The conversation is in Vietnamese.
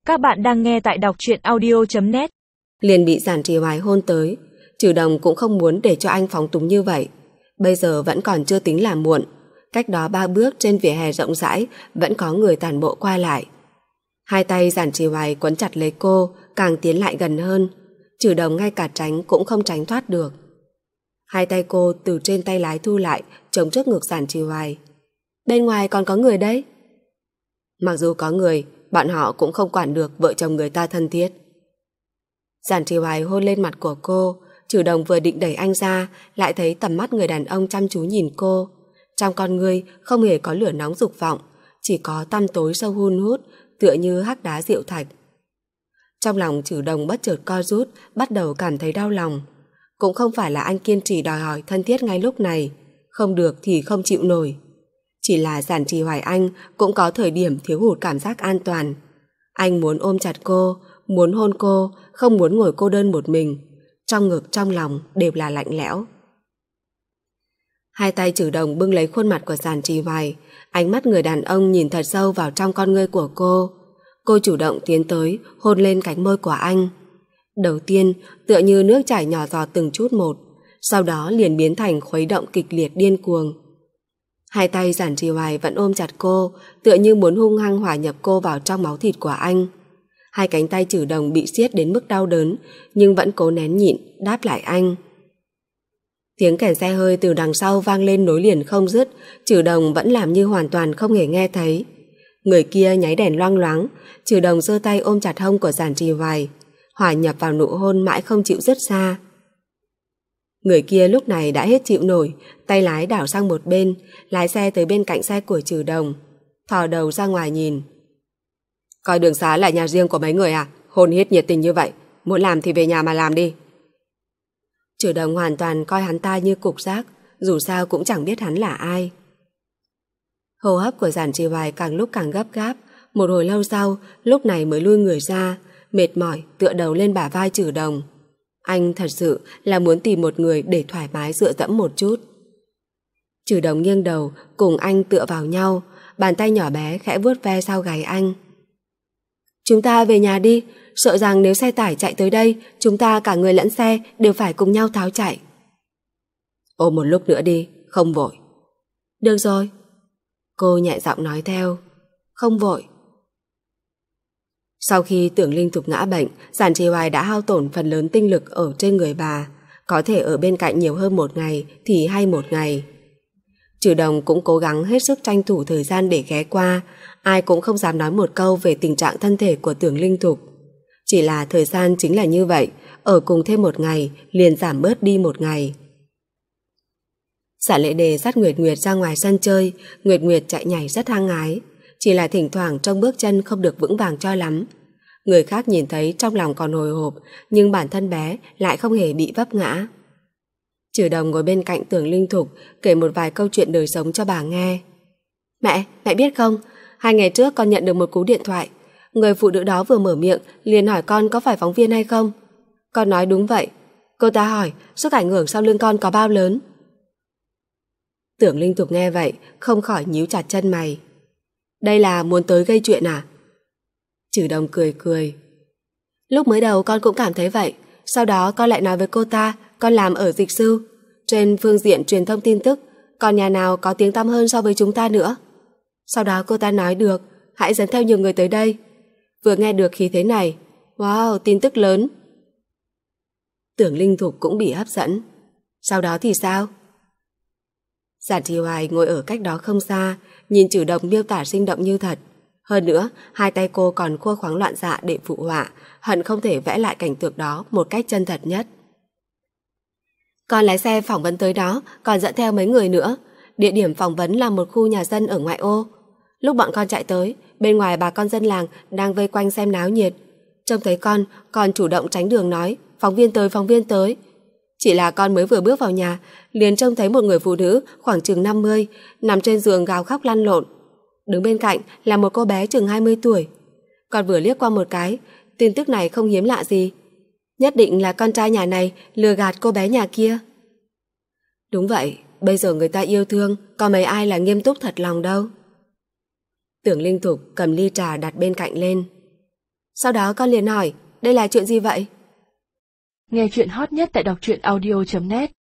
Các bạn đang nghe tại đọc truyện audio.net. Liền bị Giản Trì Hoài hôn tới. Trừ Đồng cũng không muốn để cho anh phóng túng như vậy. Bây giờ vẫn còn chưa tính là muộn. Cách đó 3 bước trên vỉa hè rộng rãi vẫn có người tản bộ qua lại. Hai tay Giản Trì Hoài quấn chặt lấy cô, càng tiến lại gần hơn. Trừ Đồng ngay cả tránh cũng không tránh thoát được. Hai tay cô từ trên tay lái thu lại, chống trước ngực Giản Trì Hoài. Bên ngoài còn có người đấy. Mặc dù có người, bọn họ cũng không quản được vợ chồng người ta thân thiết. Giản Trì Hoài hôn lên mặt của cô. Trừ Đồng vừa định đẩy anh ra, lại thấy tầm mắt người đàn ông chăm chú nhìn cô. Trong con ngươi không hề có lửa nóng dục vọng, chỉ có tăm tối sâu hun hút, tựa như hắc đá rượu thạch. Trong lòng Trừ Đồng bất chợt co rút, bắt đầu cảm thấy đau lòng. Cũng không phải là anh kiên trì đòi hỏi thân thiết ngay lúc này, không được thì không chịu nổi. Chỉ là Giản Trì Hoài anh cũng có thời điểm thiếu hụt cảm giác an toàn. Anh muốn ôm chặt cô, muốn hôn cô, không muốn ngồi cô đơn một mình. Trong ngực trong lòng đều là lạnh lẽo. Hai tay Trừ Đồng bưng lấy khuôn mặt của Giản Trì Hoài. Ánh mắt người đàn ông nhìn thật sâu vào trong con ngươi của cô. Cô chủ động tiến tới, hôn lên cánh môi của anh. Đầu tiên tựa như nước chảy nhỏ giọt từng chút một, sau đó liền biến thành khuấy động kịch liệt điên cuồng. Hai tay Giản Trì Hoài vẫn ôm chặt cô, tựa như muốn hung hăng hòa nhập cô vào trong máu thịt của anh. Hai cánh tay Trừ Đồng bị siết đến mức đau đớn, nhưng vẫn cố nén nhịn, đáp lại anh. Tiếng kèn xe hơi từ đằng sau vang lên nối liền không dứt. Trừ Đồng vẫn làm như hoàn toàn không hề nghe thấy. Người kia nháy đèn loang loáng. Trừ Đồng giơ tay ôm chặt hông của Giản Trì Hoài, hòa nhập vào nụ hôn mãi không chịu dứt xa. Người kia lúc này đã hết chịu nổi, tay lái đảo sang một bên, lái xe tới bên cạnh xe của Trừ Đồng, thò đầu ra ngoài nhìn. Coi đường xá là nhà riêng của mấy người à? Hôn hít nhiệt tình như vậy, muốn làm thì về nhà mà làm đi. Trừ Đồng hoàn toàn coi hắn ta như cục rác, dù sao cũng chẳng biết hắn là ai. Hô hấp của Giản Trì Hoài càng lúc càng gấp gáp. Một hồi lâu sau, lúc này mới lui người ra, mệt mỏi tựa đầu lên bả vai Trừ Đồng. Anh thật sự là muốn tìm một người để thoải mái dựa dẫm một chút. Trừ Đồng nghiêng đầu cùng anh tựa vào nhau, bàn tay nhỏ bé khẽ vuốt ve sau gáy anh. Chúng ta về nhà đi, sợ rằng nếu xe tải chạy tới đây, chúng ta cả người lẫn xe đều phải cùng nhau tháo chạy. Ôm một lúc nữa đi, không vội. Được rồi. Cô nhẹ giọng nói theo. Không vội. Sau khi Tưởng Linh Thục ngã bệnh, Giản Trì Hoài đã hao tổn phần lớn tinh lực ở trên người bà. Có thể ở bên cạnh nhiều hơn một ngày thì hay một ngày. Trừ Đồng cũng cố gắng hết sức tranh thủ thời gian để ghé qua. Ai cũng không dám nói một câu về tình trạng thân thể của Tưởng Linh Thục. Chỉ là thời gian chính là như vậy, ở cùng thêm một ngày liền giảm bớt đi một ngày. Dạ Lệ Đề dắt Nguyệt Nguyệt ra ngoài sân chơi. Nguyệt Nguyệt chạy nhảy rất hăng ái, chỉ là thỉnh thoảng trông bước chân không được vững vàng cho lắm. Người khác nhìn thấy trong lòng còn hồi hộp, nhưng bản thân bé lại không hề bị vấp ngã. Trừ Đồng ngồi bên cạnh Tưởng Linh Thục, kể một vài câu chuyện đời sống cho bà nghe. Mẹ biết không, 2 ngày trước con nhận được một cú điện thoại. Người phụ nữ đó vừa mở miệng liền hỏi con có phải phóng viên hay không. Con nói đúng vậy. Cô ta hỏi sức ảnh hưởng sau lưng con có bao lớn. Tưởng Linh Thục nghe vậy không khỏi nhíu chặt chân mày. Đây là muốn tới gây chuyện à? Trừ Đồng cười cười. Lúc mới đầu con cũng cảm thấy vậy. Sau đó con lại nói với cô ta con làm ở dịch sư. Trên phương diện truyền thông tin tức, còn nhà nào có tiếng tăm hơn so với chúng ta nữa. Sau đó cô ta nói được, hãy dẫn theo nhiều người tới đây. Vừa nghe được khí thế này, wow, tin tức lớn. Tưởng Linh Thục cũng bị hấp dẫn. Sau đó thì sao? Giản Trì Hoài ngồi ở cách đó không xa, nhìn Trừ Đồng miêu tả sinh động như thật. Hơn nữa, hai tay cô còn khua khoáng loạn xạ để phụ họa, hận không thể vẽ lại cảnh tượng đó một cách chân thật nhất. Con lái xe phỏng vấn tới đó, còn dẫn theo mấy người nữa. Địa điểm phỏng vấn là một khu nhà dân ở ngoại ô. Lúc bọn con chạy tới, bên ngoài bà con dân làng đang vây quanh xem náo nhiệt. Trông thấy con, còn chủ động tránh đường nói phóng viên tới. Chỉ là con mới vừa bước vào nhà, liền trông thấy một người phụ nữ khoảng chừng 50 nằm trên giường gào khóc lăn lộn. Đứng bên cạnh là một cô bé chừng 20 tuổi. Con vừa liếc qua một cái, tin tức này không hiếm lạ gì. Nhất định là con trai nhà này lừa gạt cô bé nhà kia. Đúng vậy, bây giờ người ta yêu thương, có mấy ai là nghiêm túc thật lòng đâu. Tưởng Linh Thục cầm ly trà đặt bên cạnh lên. Sau đó con liền hỏi, đây là chuyện gì vậy? Nghe chuyện hot nhất tại đọc truyện audio.net